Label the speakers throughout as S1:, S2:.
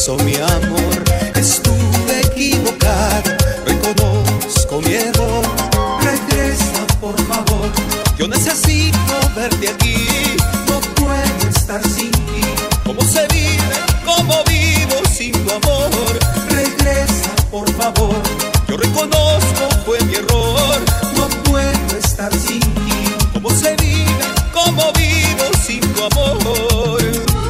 S1: eso, mi amor, estuve equivocada, reconozco mi error. Regresa, por favor, yo necesito verte aquí. No puedo estar sin ti. ¿Cómo se vive? ¿Cómo vivo sin tu amor? Regresa, por favor, yo reconozco fue mi error. No puedo estar sin ti. ¿Cómo se vive? ¿Cómo vivo sin tu amor?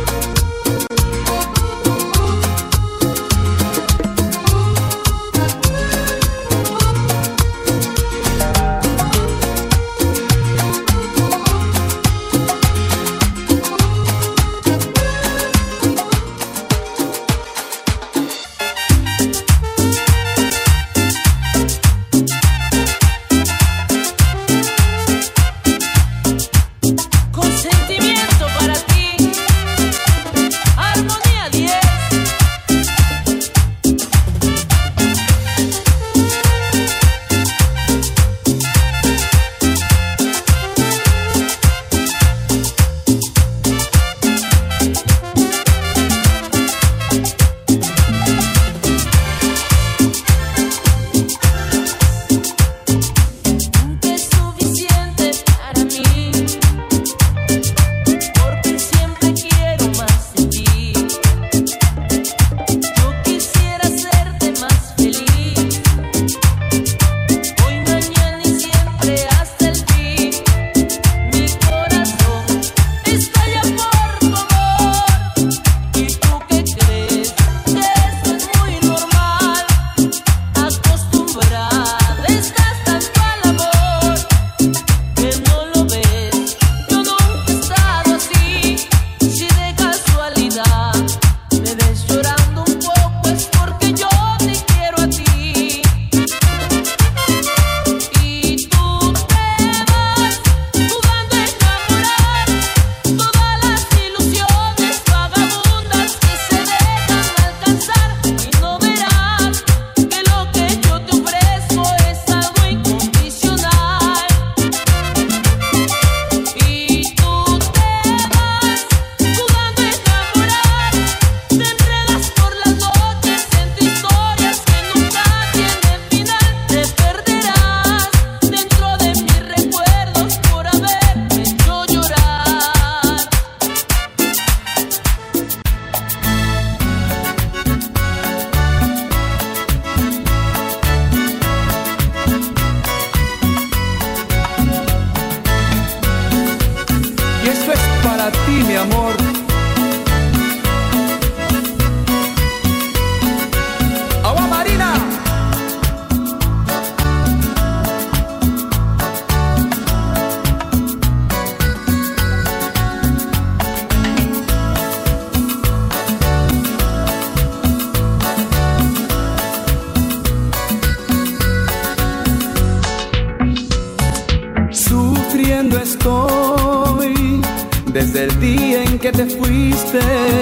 S2: Desde el día en que te fuiste,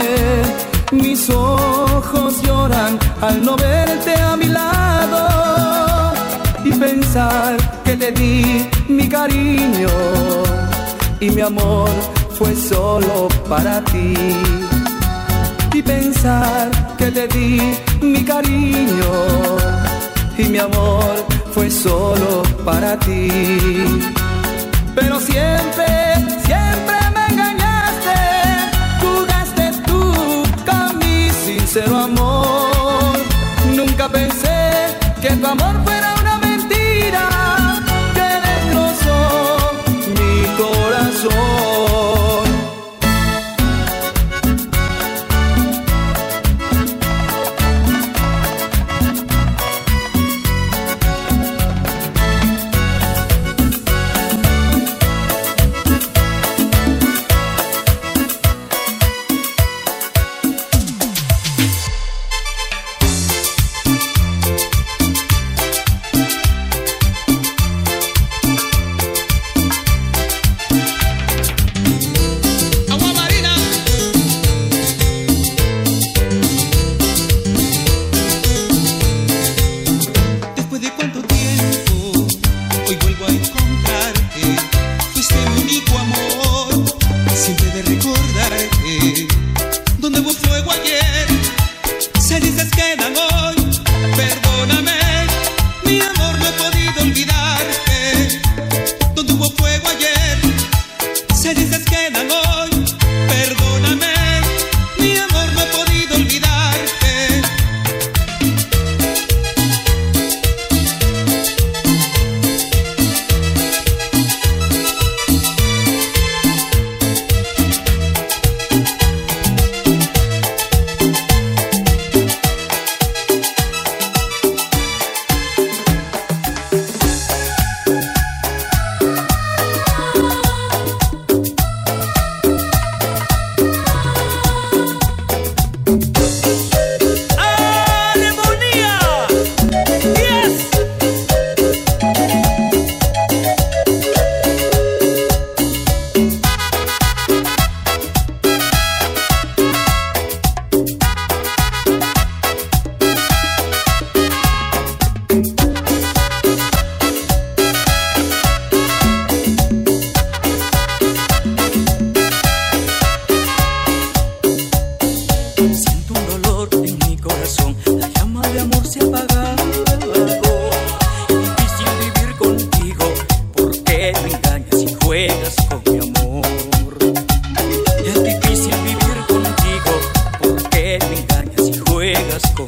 S2: mis ojos lloran al no verte a mi lado y pensar que te di mi cariño y mi amor fue solo para ti. Y pensar que te di mi cariño y mi amor fue solo para ti. Pero siempre, siempre me engañaste, jugaste tú con mi sincero amor. Nunca pensé que tu amor fuera una mentira que destrozó mi corazón.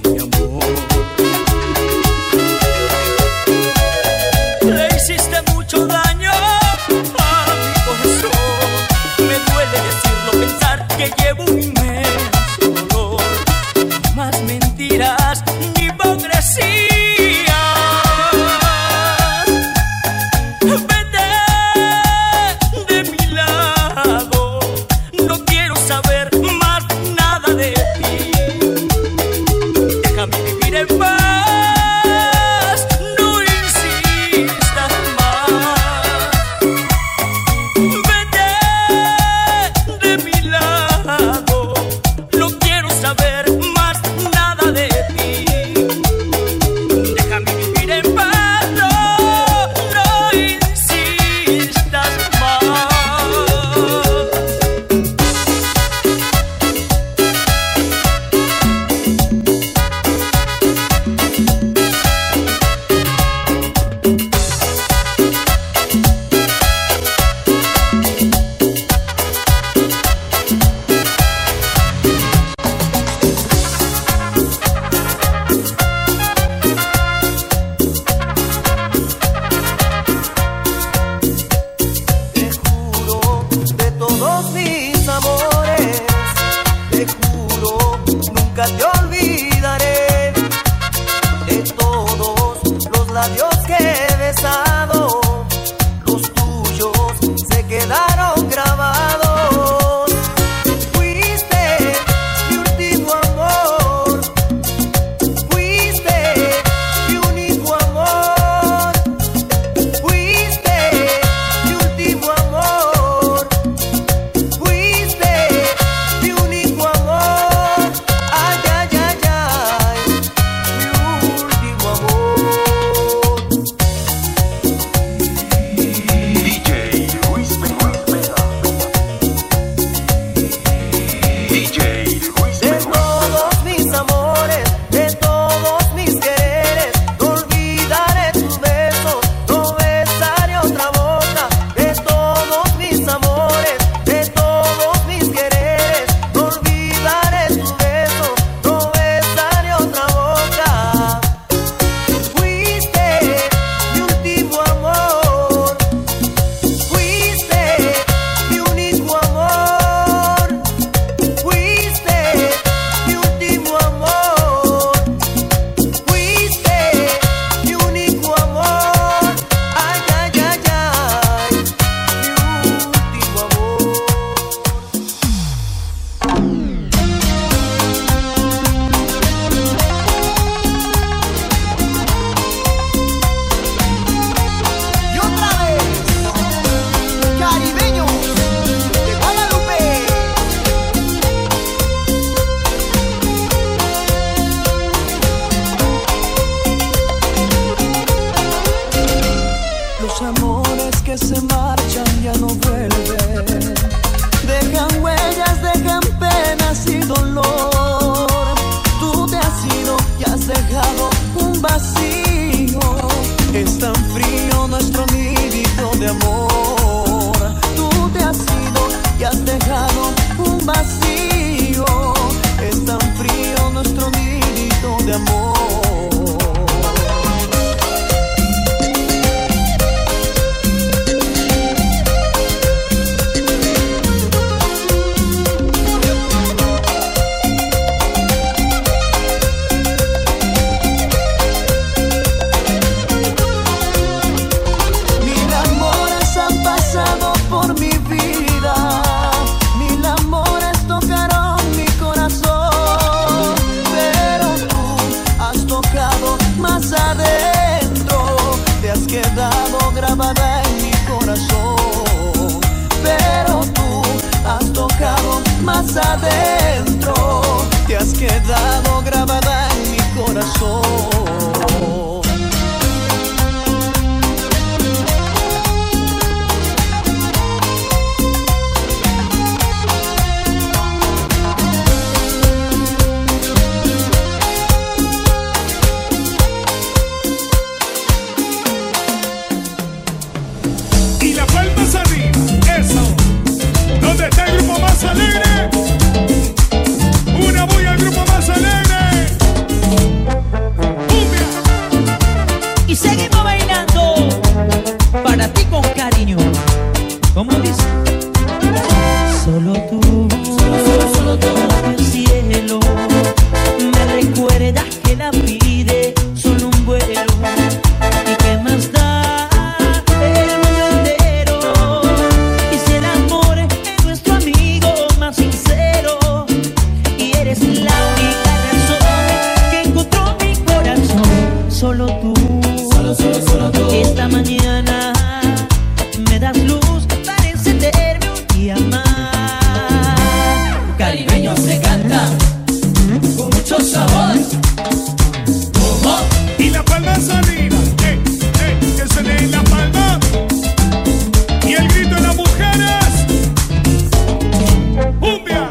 S2: mi amor. Le hiciste mucho daño a mi corazón. Me duele decirlo, pensar que llevo un inmenso dolor. Más mentiras ni hipocresía. Vete de mi lado, no quiero saber más nada de ti. Déjame vivir en paz, no insistas más. Vete de mi lado, no quiero saber más nada de ti. Déjame vivir en paz, no insistas más.
S1: Te juro de todos mis amores, te juro nunca te olvidaré. De todos los labios que he besado, los tuyos se quedaron grabados. Fuiste mi último amor, fuiste mi único amor. Fuiste mi último amor, fuiste mi único amor. Ay, ay, ay, ay, mi último amor.
S3: DJ Luis Mejía. DJ Luis
S1: De
S3: Mejía.
S1: todos mis amores, de todos mis quereres, no olvidaré tus besos, no besaré otra boca. De todos mis amores, de todos mis quereres, no olvidaré tus besos, no besaré otra boca. Fuiste mi último amor, fuiste mi único amor. Fuiste mi último amor, fuiste mi único amor. Ay, ay, ay, ay, mi último amor. Y otra vez, caribeños de Guadalupe.
S2: Los amores que se marchan ya no vuelven. Dejan huellas, dejan penas y dolor. Tú te has ido y has dejado un vacío. Es tan frío nuestro nidito de amor. Tú te has ido y has dejado un vacío. Es tan frío nuestro nidito de amor. Mil amores han pasado por mi vida, mil amores tocaron mi corazón, pero tú has tocado más adentro, te has quedado grabada en mi corazón, pero tú has tocado más adentro, te has quedado grabada en mi corazón.
S4: ¿Dónde está el grupo más alegre? Una bulla al grupo más alegre. la pide solo un vuelo. ¿Y qué más da el mundo entero? Y si el amor es nuestro amigo más sincero, y eres la única razón que encontró mi corazón. Solo tú, solo tú. Esta mañana me das luz para encenderme un día más.
S2: Caribeño se canta con mucho sabor. ¿Cómo?
S5: Y la palma arriba, que suene la palma. Y el grito de las mujeres. ¡Cumbia!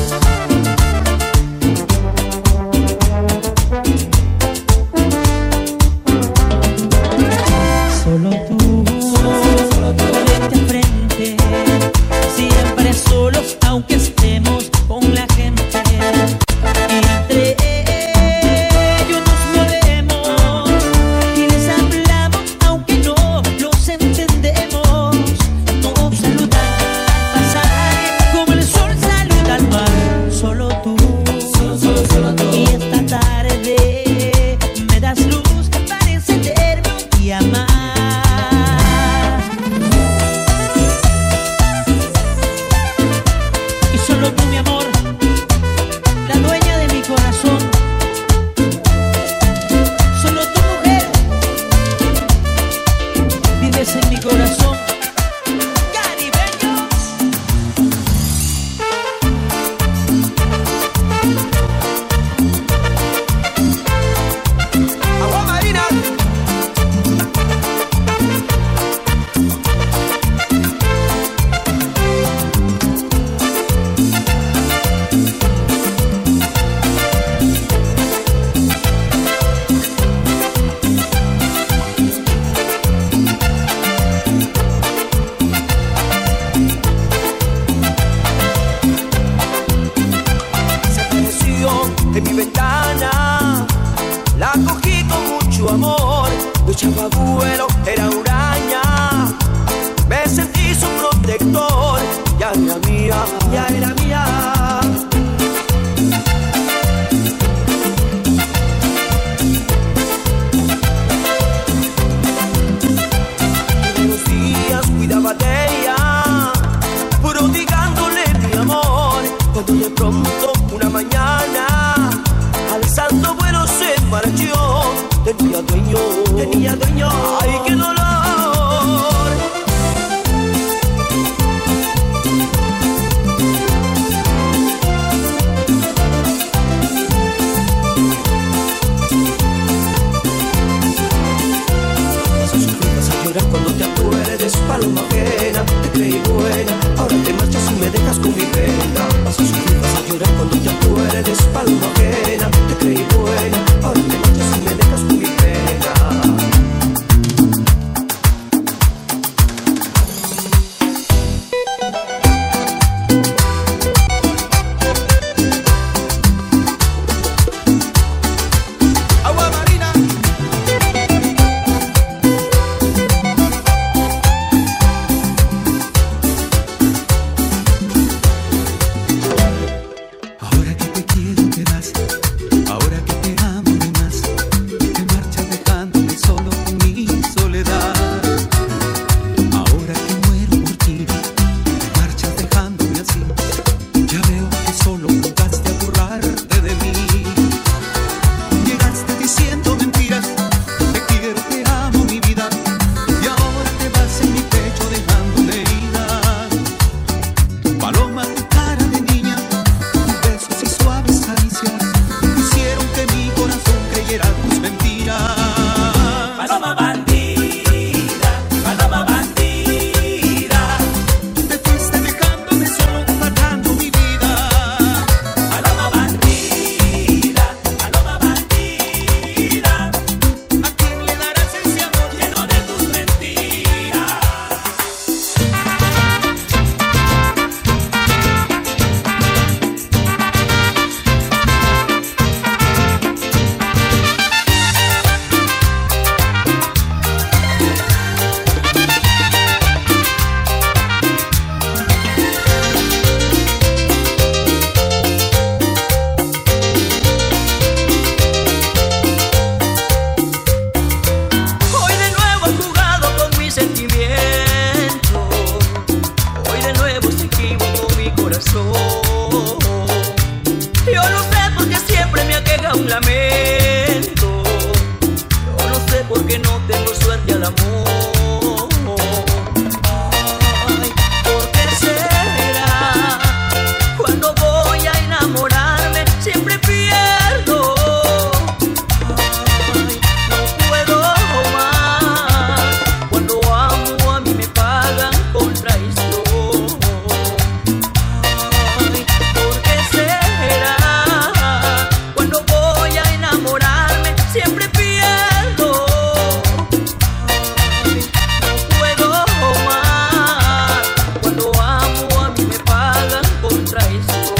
S4: Solo tú, vente al frente, siempre solos aunque estemos con la gente. Y entre ellos nos movemos y les hablamos aunque no los entendemos. Nos saludan al pasar como el sol saluda al mar. Solo tú, y esta tarde me das luz para encenderme un día más. Y solo tú, mi amor, la dueña de mi corazón. Solo tú, mujer, vives en mi corazón. Caribeños.
S1: Agua Marina. Se apareció en mi ventana, la cogí con mucho amor. No echaba vuelo, era huraña. Me sentí su protector. Ya era mía, ya era mía. Todos los días cuidaba de ella, prodigándole mi amor. Cuando de pronto una mañana, alzando vuelo se marchó. Tenía dueño, ay qué dolor. Vas a sufrir, vas a llorar cuando te acuerdes, paloma ajena. Te creí buena, ahora te marchas y me dejas con mi pena. Vas a sufrir, vas a llorar cuando te acuerdes, paloma ajena. Te creí buena, ahora te marchas y me dejas con mi pena.
S4: siempre pierdo. No puedo más. Cuando amo a mí me pagan con traición.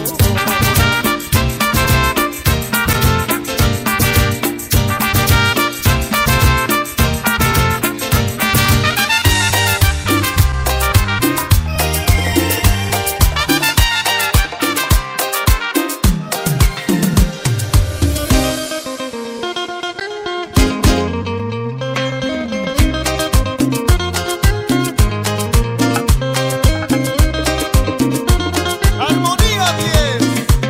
S6: Armonía 10.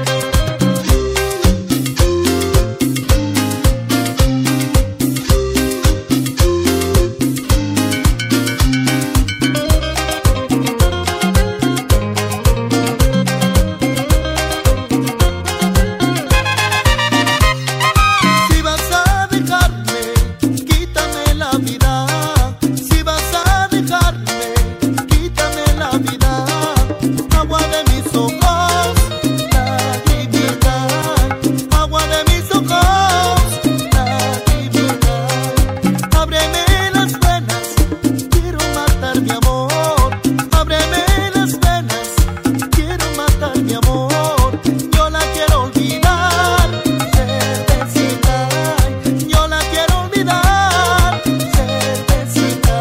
S6: Si vas a dejarme, quítame la vida. Si vas a dejarme, quítame la vida. Agua de mis ojos, lagrimita. Agua de mis ojos, lagrimita. Ábreme las venas, quiero matar mi amor. Ábreme las venas, quiero matar mi amor. Yo la quiero olvidar, cervecita. Yo la quiero olvidar, cervecita.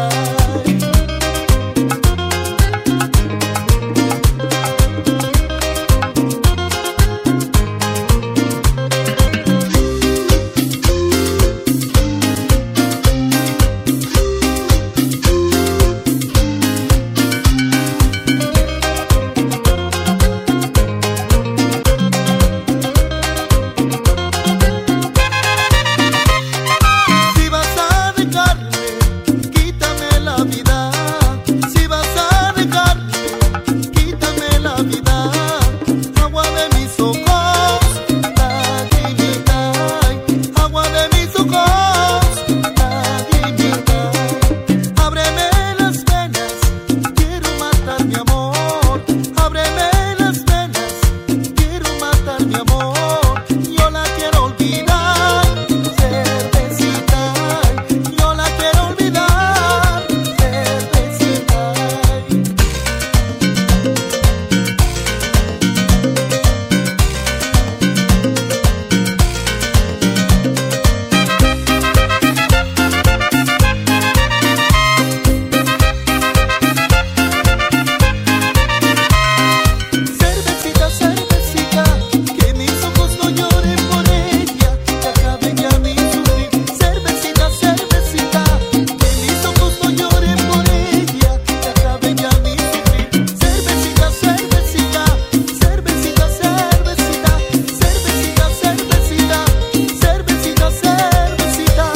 S6: Si vas a dejarme, quítame la vida. Si vas a dejarme, quítame la vida. Agua de mis ojos, lagrimita. Agua de mis ojos, lagrimita. Ábreme las venas, quiero matar mi amor. Ábreme las venas, quiero matar mi amor. Yo la quiero olvidar, cervecita. Yo la quiero olvidar, cervecita. Cervecita, cervecita, que mis ojos no lloren por ella, que acabe ya mi sufrir. Cervecita, cervecita, que mis ojos no lloren por ella, que acabe ya mi sufrir. Cervecita, cervecita, cervecita, cervecita, cervecita, cervecita, cervecita, cervecita.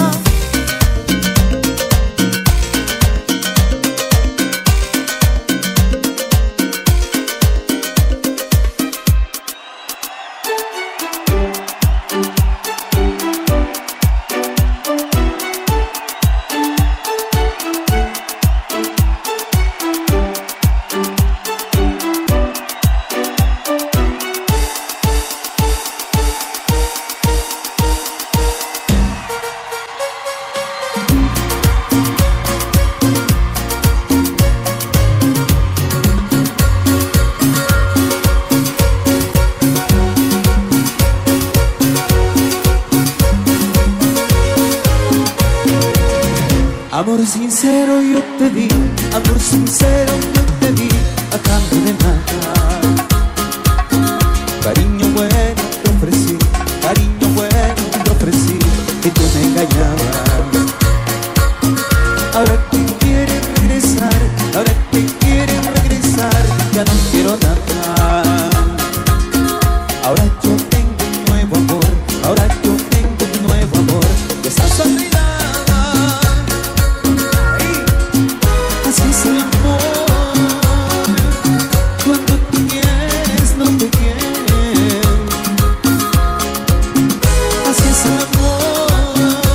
S2: Amor sincero yo te di, amor sincero yo te di, a cambio de nada. Cariño bueno te ofrecí, cariño bueno te ofrecí, y tú me engañabas. Ahora te quieren regresar, ahora te quieren regresar, ya no quiero nada. Ahora yo tengo un nuevo amor, ahora yo tengo un nuevo amor, que estás olvidada. Así es el amor, cuando tú quieres no te quieren. Así es el amor.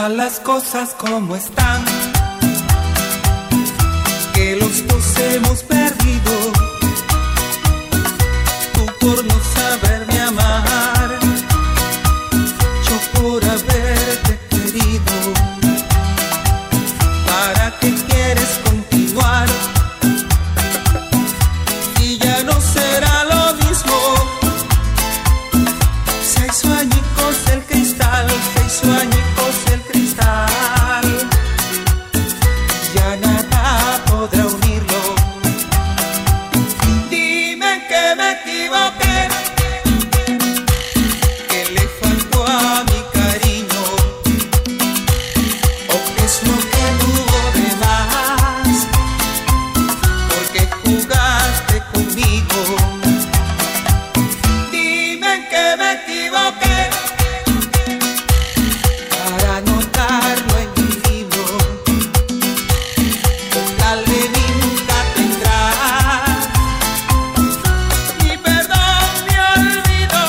S2: Deja las cosas como están, que los dos hemos perdido. Tú por no saberme amar, yo por haberte querido. ¿Para qué quieres continuar? Y ya no será lo mismo. 6 añicos el cristal, 6 añicos el cristal. Ya nada podrá unirlo. Dime que me equivoqué, que le faltó a mi cariño, o qué es lo que tuvo de más, porque jugaste conmigo. Dime que me equivoqué, para anotarlo en mi libro. Tal vez nunca tendrás ni perdón ni olvido.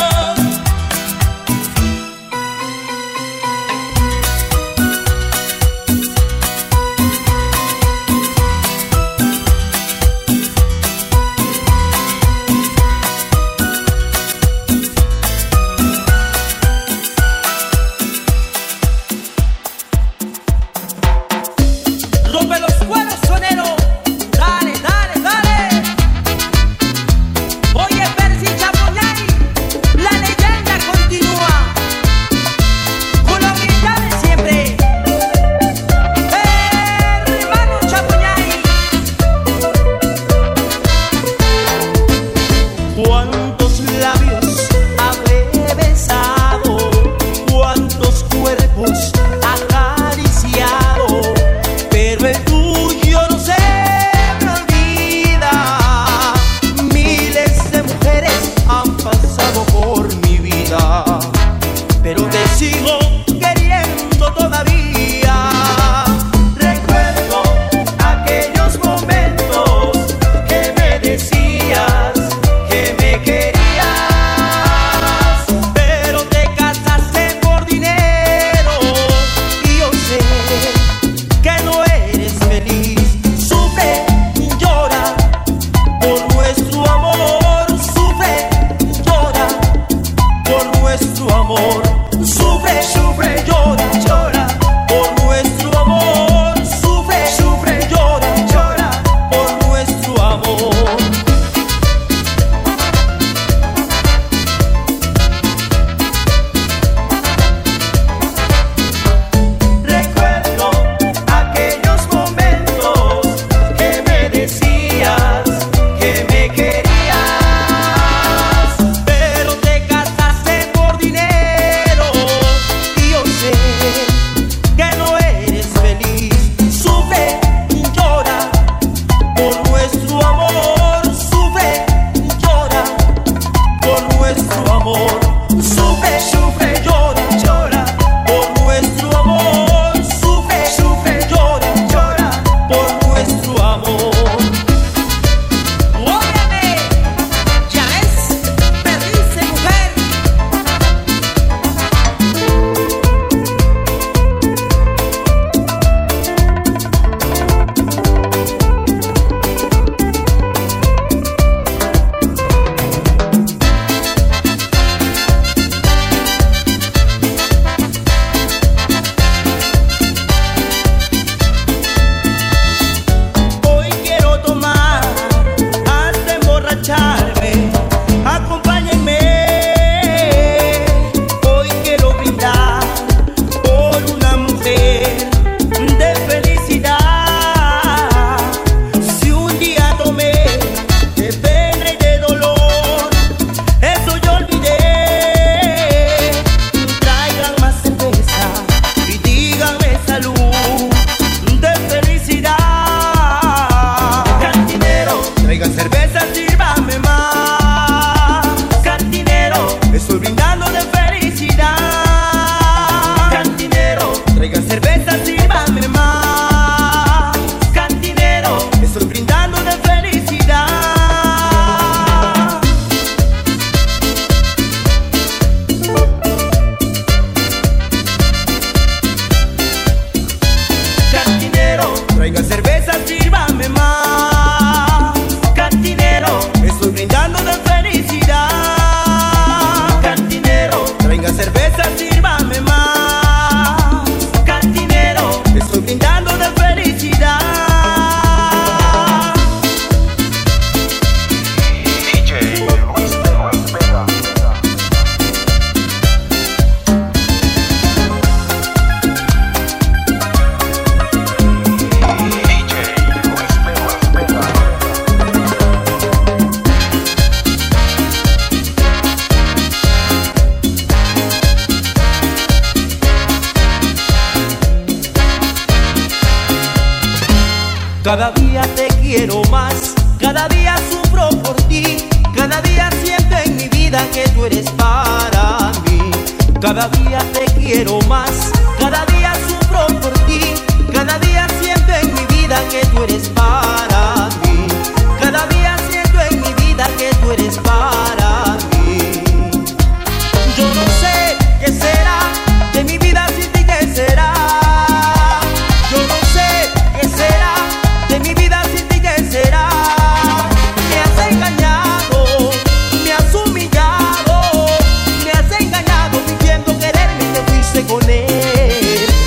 S7: Cada día te quiero más, cada día sufro por ti, cada día siento en mi vida que tú eres para mí. Cada día te quiero más, cada día sufro por ti, cada día siento en mi vida que tú eres para mí. Cada día siento en mi vida que tú eres para mí. Yo no sé qué será de mi vida sin ti, qué será. Yo no sé qué será de mi vida sin ti, qué será. Me has engañado, me has humillado, me has engañado fingiendo quererme y te fuiste con él.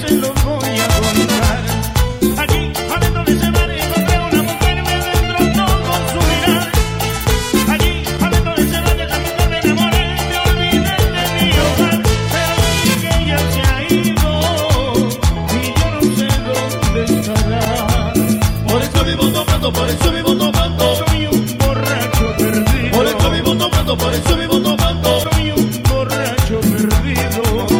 S5: te lo voy a contar. Aquí, adentro de ese bar, encontré una mujer, me destrozó con su mirar. Allí, adentro de ese bar, esa mujer me enamoré, me olvidé de mi hogar. Pero vi que ella se ha ido y yo no sé dónde estará.
S8: Por eso vivo tomando, por eso vivo tomando.
S5: Soy un borracho perdido.
S8: Por eso vivo tomando, por eso vivo tomando.
S5: Soy un borracho perdido.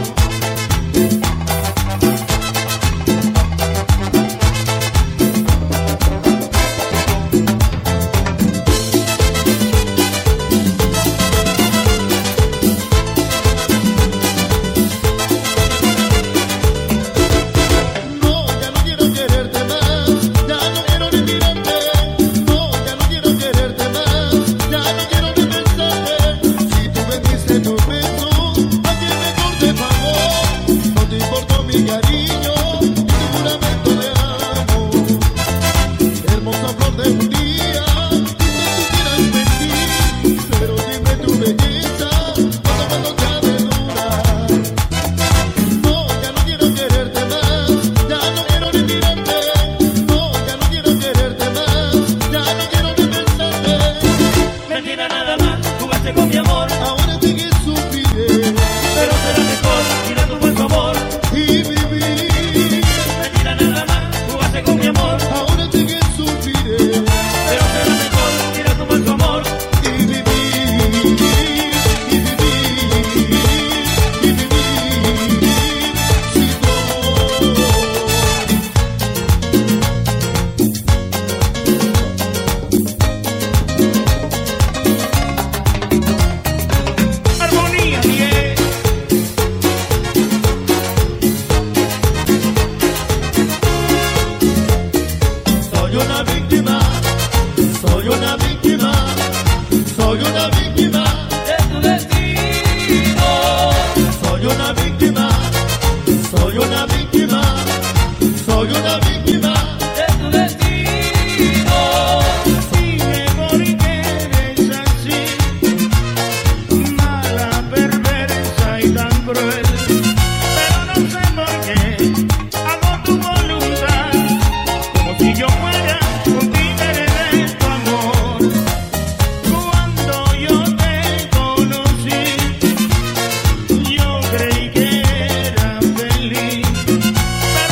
S8: No, ya no quiero quererte más, ya no quiero ni mirarte. No, ya no quiero quererte más, ya no quiero ni pensarte. Si tú me dices no beso, a ti mejor te pago. No te importa mi cariño, ni tu juramento de amor. Hermosa flor de un día, dime tú quieras mentir, pero dime tu belleza, cuando te ha de durar. No, ya no quiero quererte más, ya no quiero ni mirarte. No, ya no quiero quererte más, ya no quiero ni pensarte.
S5: Mentira nada más, jugaste con mi amor,
S8: Ahora sí que suspiré
S5: pero será mejor ir a tu buen favor.
S8: y viví.
S5: Mentira nada más, jugaste con mi amor,
S8: Ahora sí que suspiré
S5: pero será mejor ir a tu buen favor.
S8: y viví. Y viví. Y viví. Sin tu amor.
S5: Armonía 10.
S8: Soy una víctima, soy una víctima, soy una víctima,
S5: De tu destino,
S8: soy una víctima, soy una víctima, soy una víctima.
S5: de tu destino. Dime por qué eres así, mala, perversa y tan cruel. Pero no sé por qué hago tu voluntad, como si yo fuera un títere de tu amor. Cuando yo te conocí, yo creí que era feliz,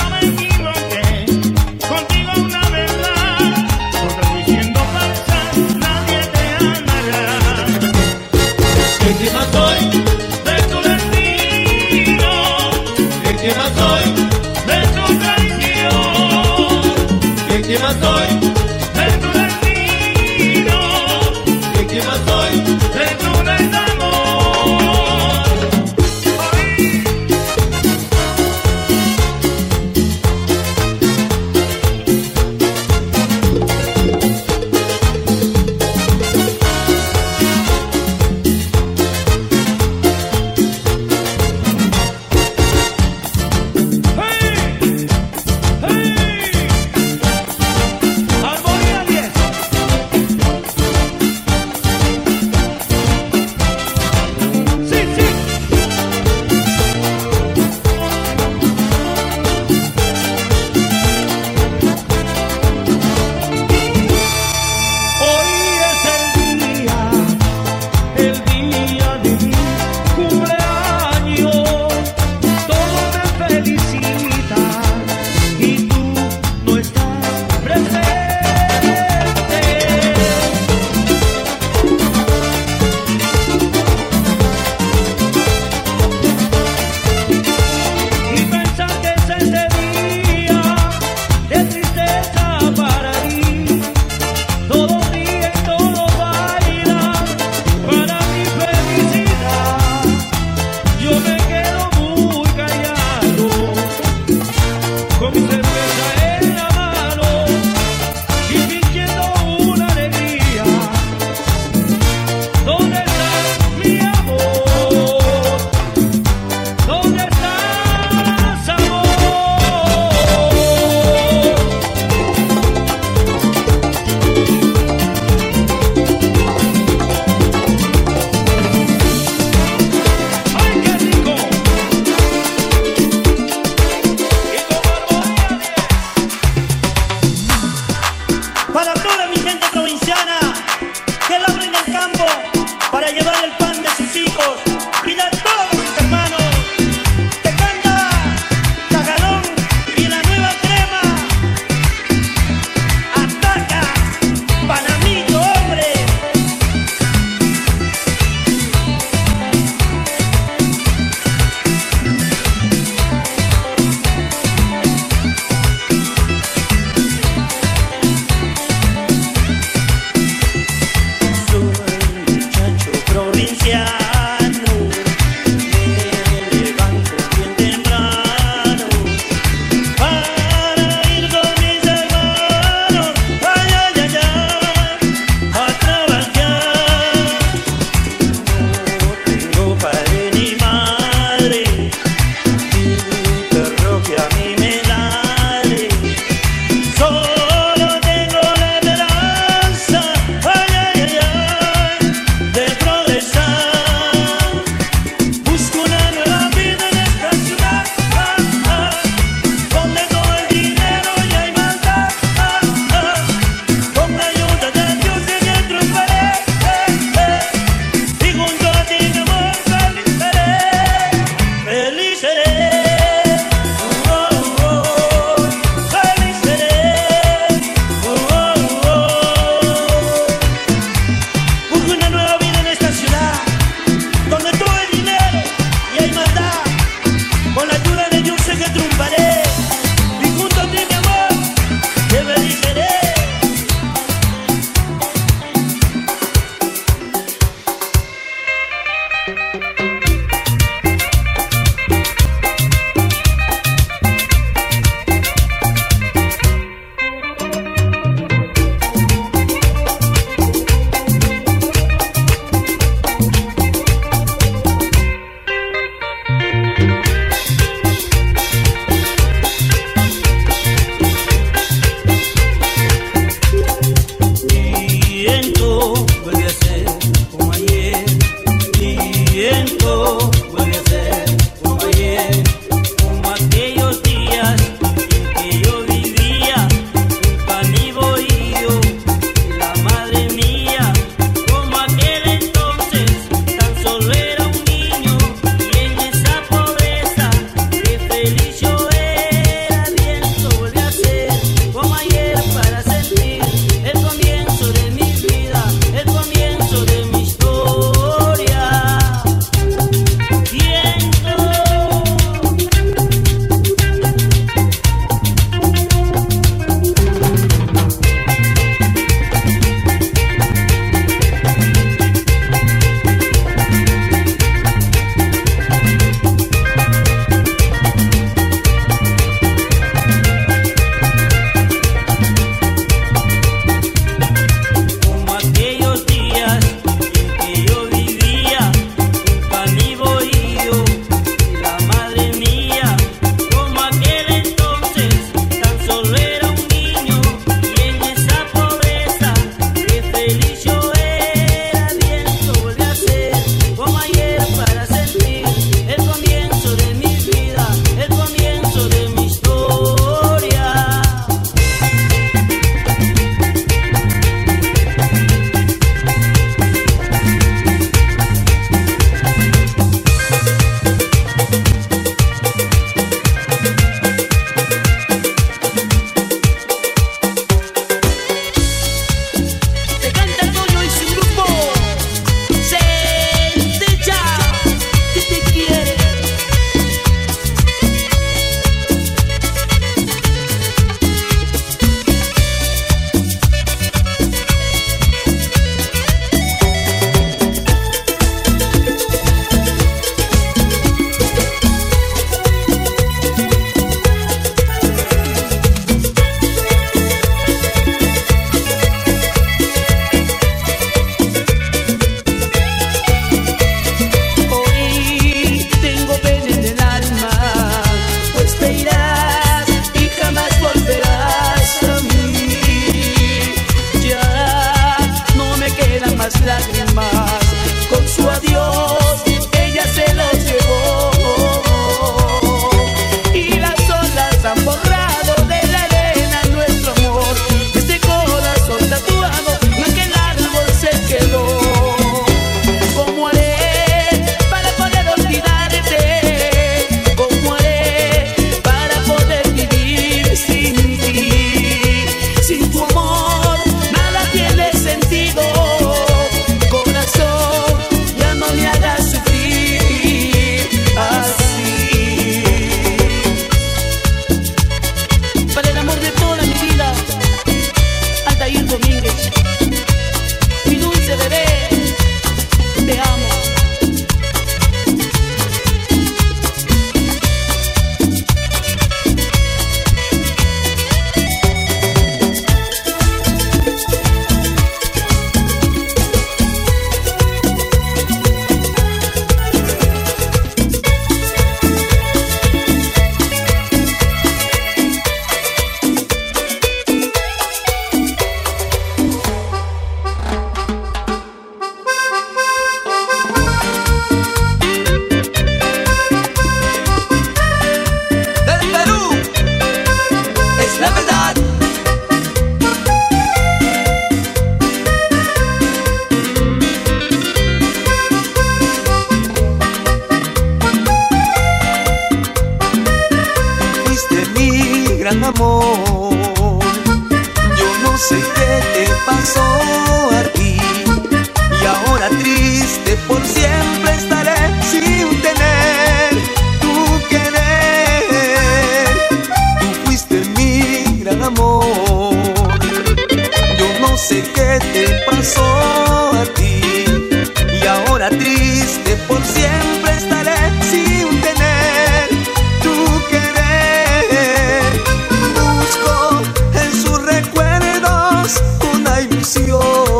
S1: gran amor. Yo no sé qué te pasó a ti, y ahora triste por siempre estaré sin tener tu querer. Tú fuiste mi gran amor. Yo no sé qué te pasó a ti, y ahora triste por siempre estaré sin tener tu querer. Busco en sus recuerdos una ilusión,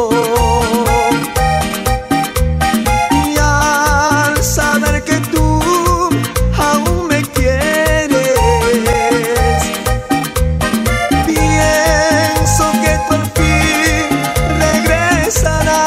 S1: y al saber que tú aún me quieres, pienso que tú al fin regresarás.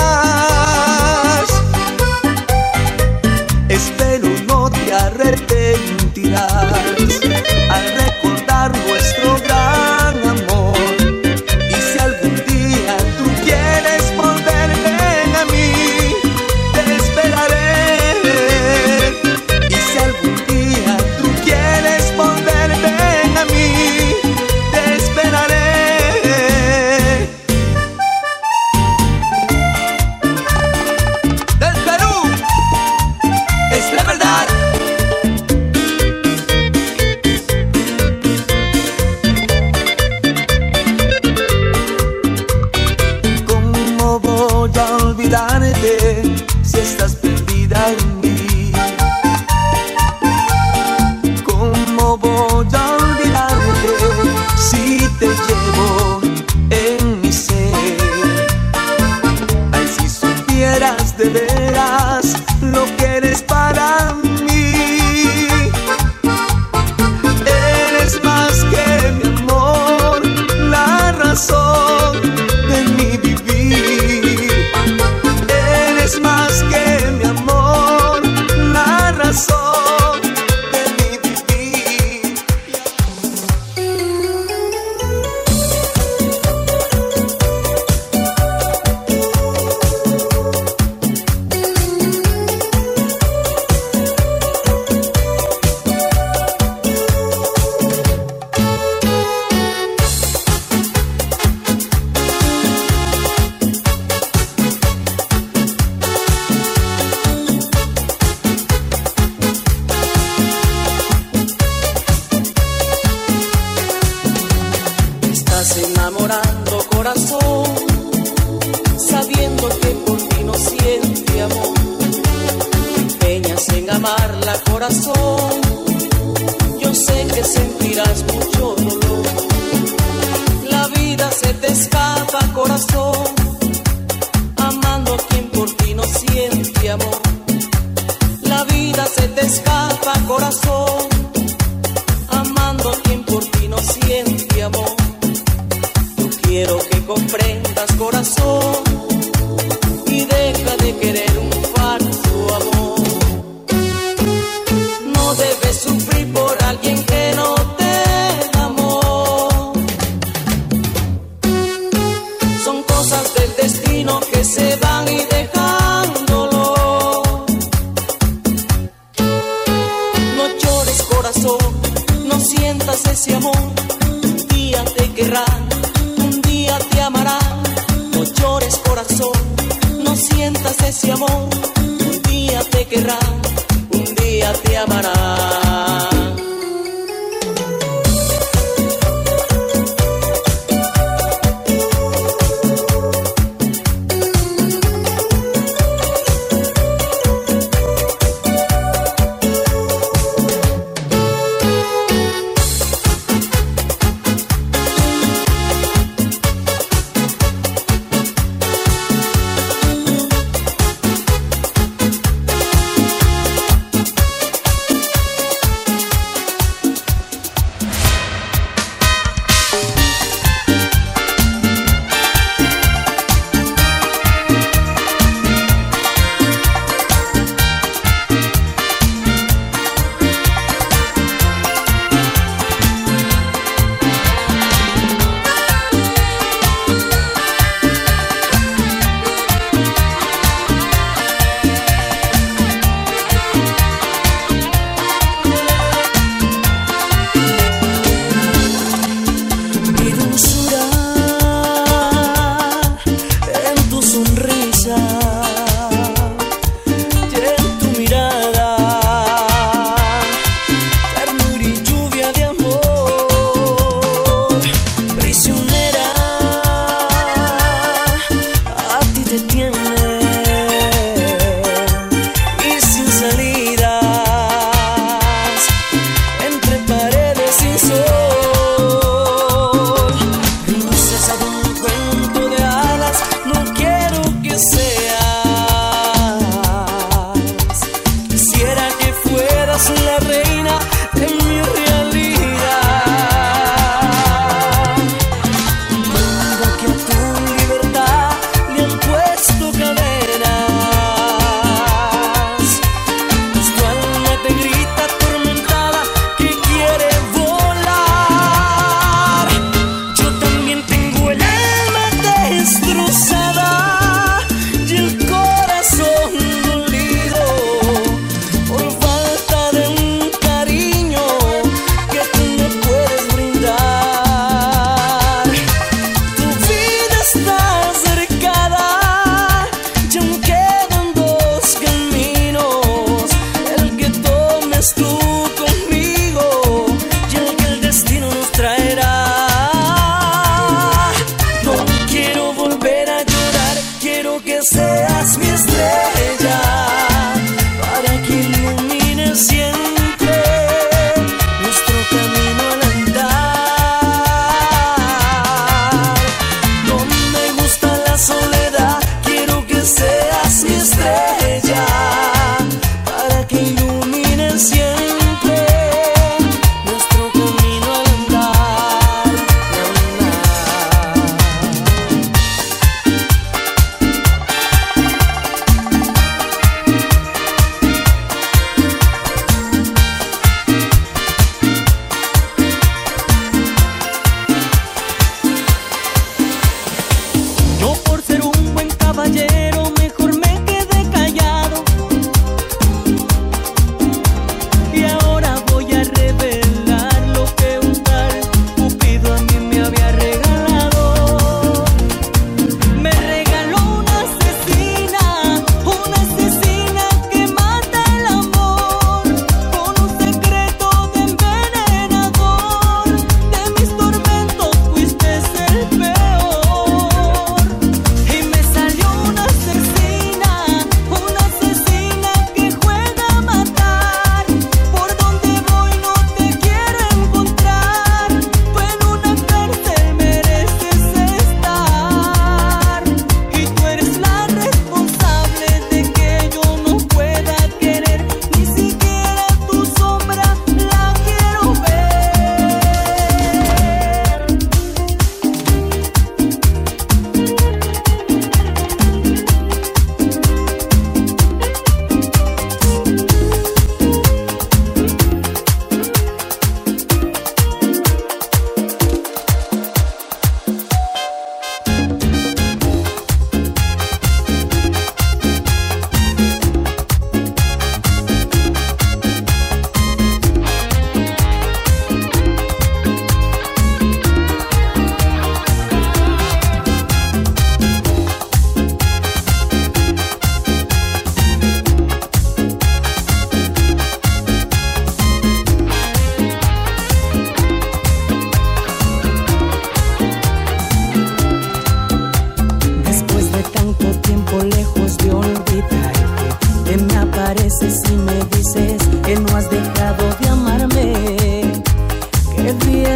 S1: Espero no te arrepentirás al recordar nuestro gran amor. Y si algún día tú quieres volver, ven a mí, te esperaré. Y si algún día tú quieres volver, ven a mí, te esperaré. Del Perú, es la verdad. ¿Cómo voy a olvidarte si estás perdida en mí? ¿Cómo voy a olvidarte si te llevo en mi ser? Ay, si supieras de veras lo que eres para mí. Eres más que mi amor, la razón de mi vivir. Eres más que mi amor, la razón de mi vivir.
S2: Estás enamorando corazón, sabiendo que por ti no siente amor. Te empeñas en amarla corazón, yo sé que sentirás mucho dolor. La vida se te escapa corazón, amando a quien por ti no siente amor. La vida se te escapa corazón, amando a quien por ti no siente amor. Quiero que comprendas corazón y deja de querer un falso amor. No debes sufrir por alguien que no te amó. Son cosas del destino que se van y dejándolo. No llores corazón, no sientas ese amor. Un día te querrán, te amarán. No llores corazón, no sientas ese amor. Un día te querrán, un día te amarán.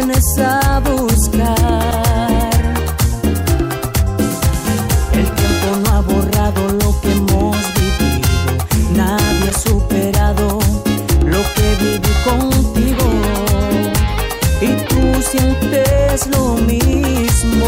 S9: vienes a buscar. El tiempo no ha borrado lo que hemos vivido. Nadie ha superado lo que viví contigo. Y tú sientes lo mismo.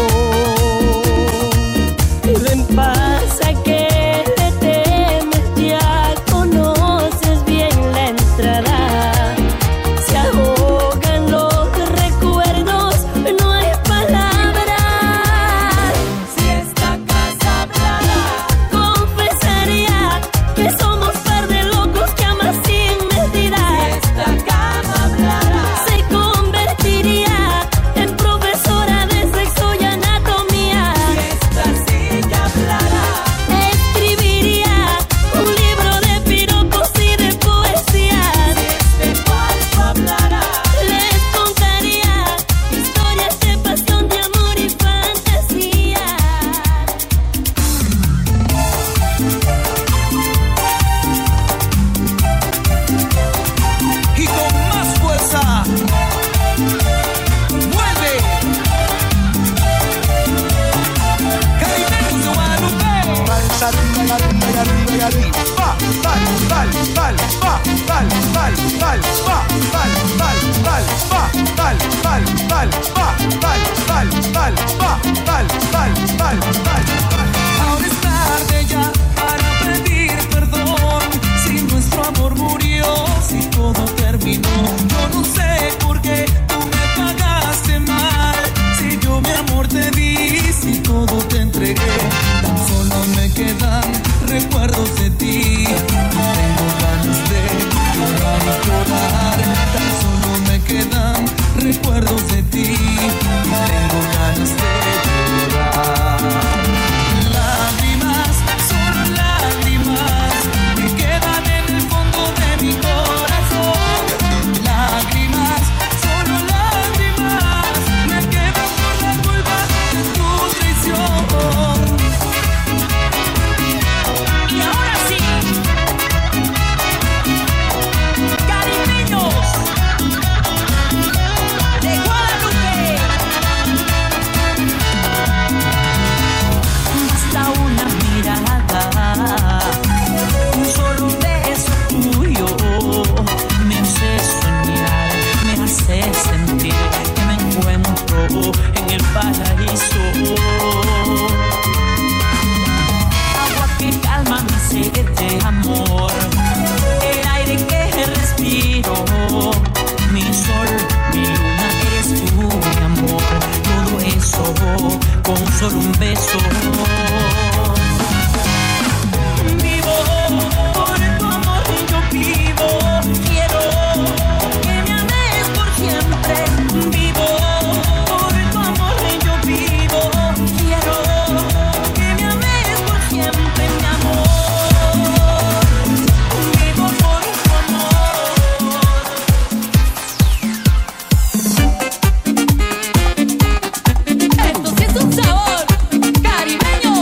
S9: Ven, pasa que le temes, ya conoces bien la entrada. Se ahogan los recuerdos, no hay palabras. Si esta casa hablara, confesaría que somos par de locos que aman sin medida. Si esta cama hablara, se convertiría en profesora de sexo y anatomía. Si esta silla hablara, escribiría un libro de piropos y de poesías. Si este cuarto hablara, les contaría historias de pasión, de amor y fantasía.
S2: Y con más fuerza, mueve. Caribeños de Guadalupe.
S1: Balsa arriba y arriba y arriba y arriba. Va, val, val, val, va, val, val, val, va, val, val, val, va, val, val, val, va, val, val, val, va, val, val, val, val.
S2: Ahora es tarde ya para pedir perdón. Si nuestro amor murió, si todo terminó. Yo no sé por qué tú me pagaste mal. Si yo mi amor te di, si todo te entregué. Tan solo me quedan recuerdos de ti. Tengo ganas de llorar y llorar. Tan solo me quedan recuerdos de ti. Tengo ganas de llorar. Lágrimas, solo lágrimas, me quedan en el fondo de mi corazón. Lágrimas, solo lágrimas, me quedan por la culpa de tu traición.
S4: Y ahora sí, caribeños de Guadalupe. Basta una mirada, un solo beso tuyo me hace soñar, me hace sentir que me encuentro en el paraíso. Agua que calma mi sed de amor, el aire que respiro, mi sol, mi luna, eres tú, mi amor. Todo eso con solo un beso. Vivo por tu amor, yo vivo. Quiero que me ames por siempre. Vivo por tu amor, yo vivo. Quiero que me ames por siempre, mi amor. Vivo por tu amor. Esto sí es un sabor caribeño.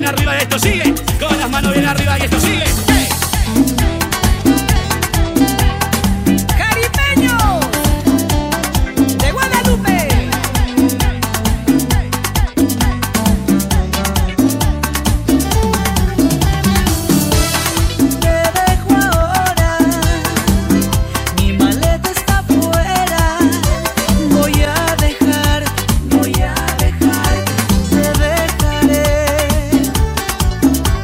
S5: bien arriba y esto sigue. Con las manos bien arriba y esto sigue.
S10: Caribeños de Guadalupe. Te dejo ahora, mi maleta está fuera. Voy a dejar, te dejaré.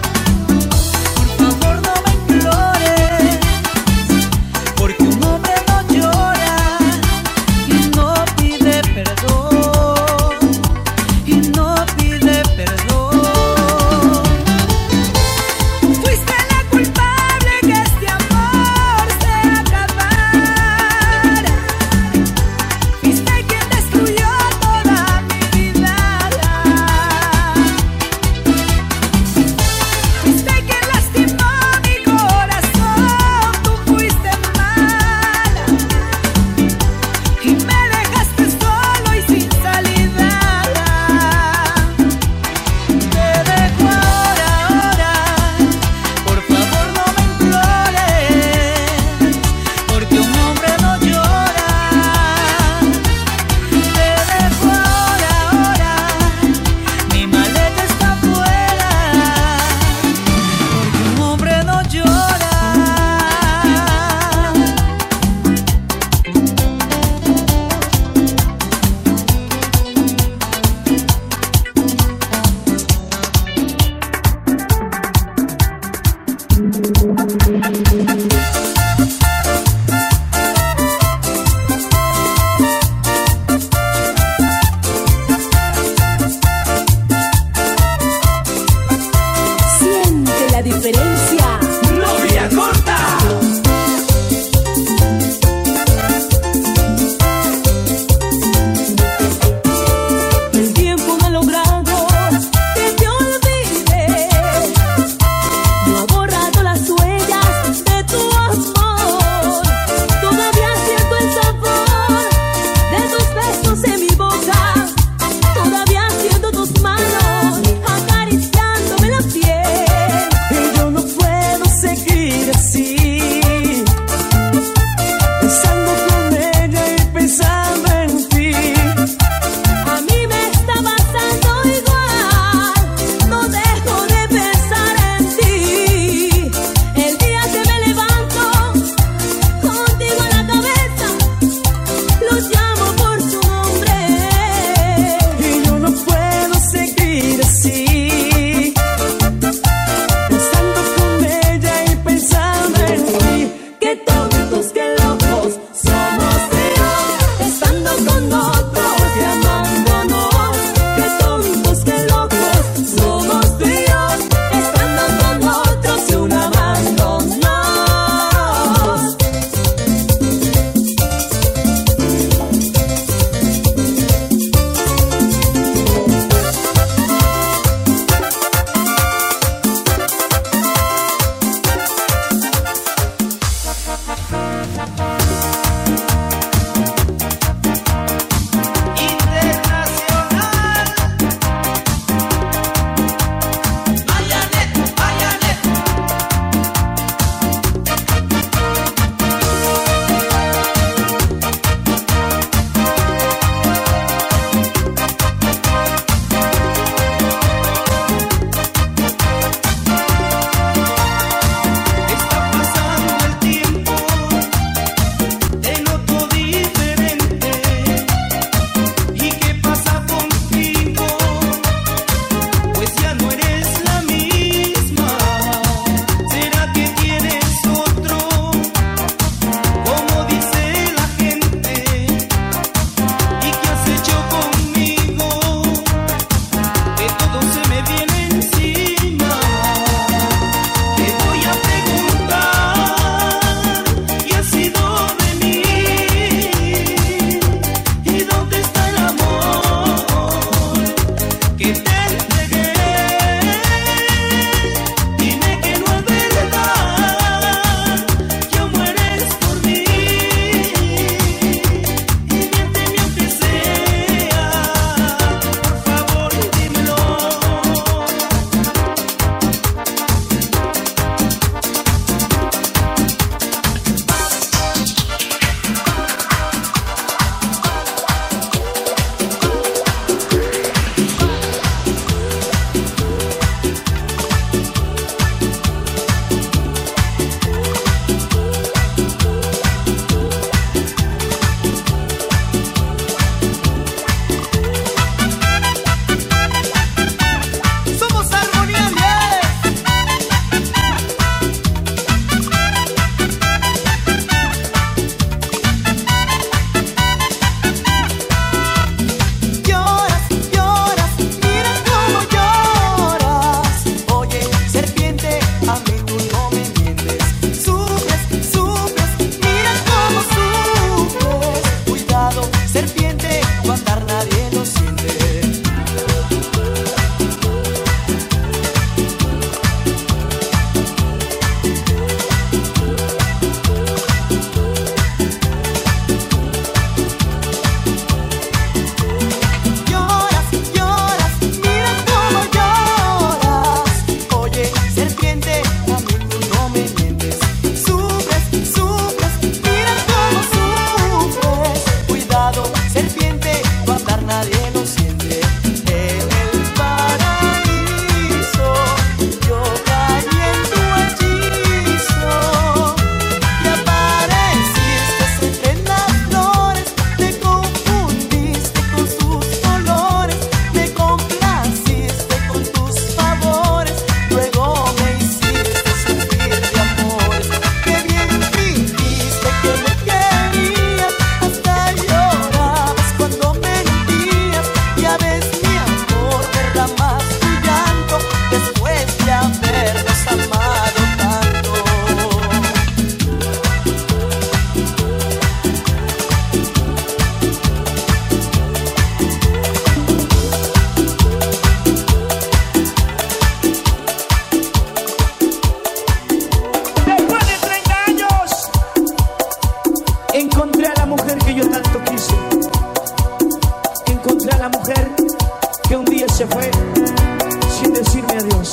S11: se fue sin decirme adiós.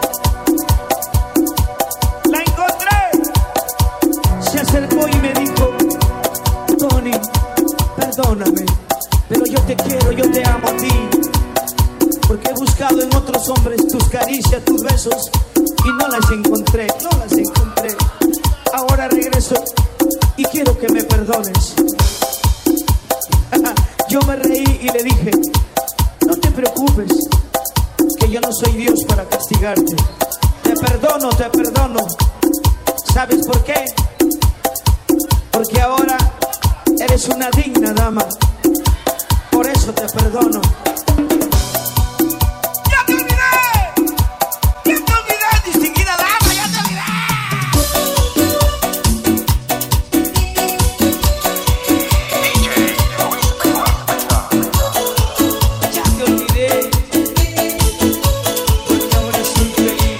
S11: La encontré. Se acercó y me dijo: Tony, perdóname, pero yo te quiero, yo te amo a ti. Porque he buscado en otros hombres tus caricias, tus besos, y no las encontré, no las encontré. Ahora regreso y quiero que me perdones. Yo me reí y le dije: no te preocupes, que yo no soy Dios para castigarte. Te perdono, te perdono. ¿Sabes por qué? Porque ahora eres una digna dama. Por eso te perdono. ¡Ya te olvidé! ¡Ya te olvidé, distinguida dama! ¡Ya te olvidé! Ya te olvidé, porque ahora soy feliz.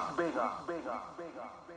S3: Vega.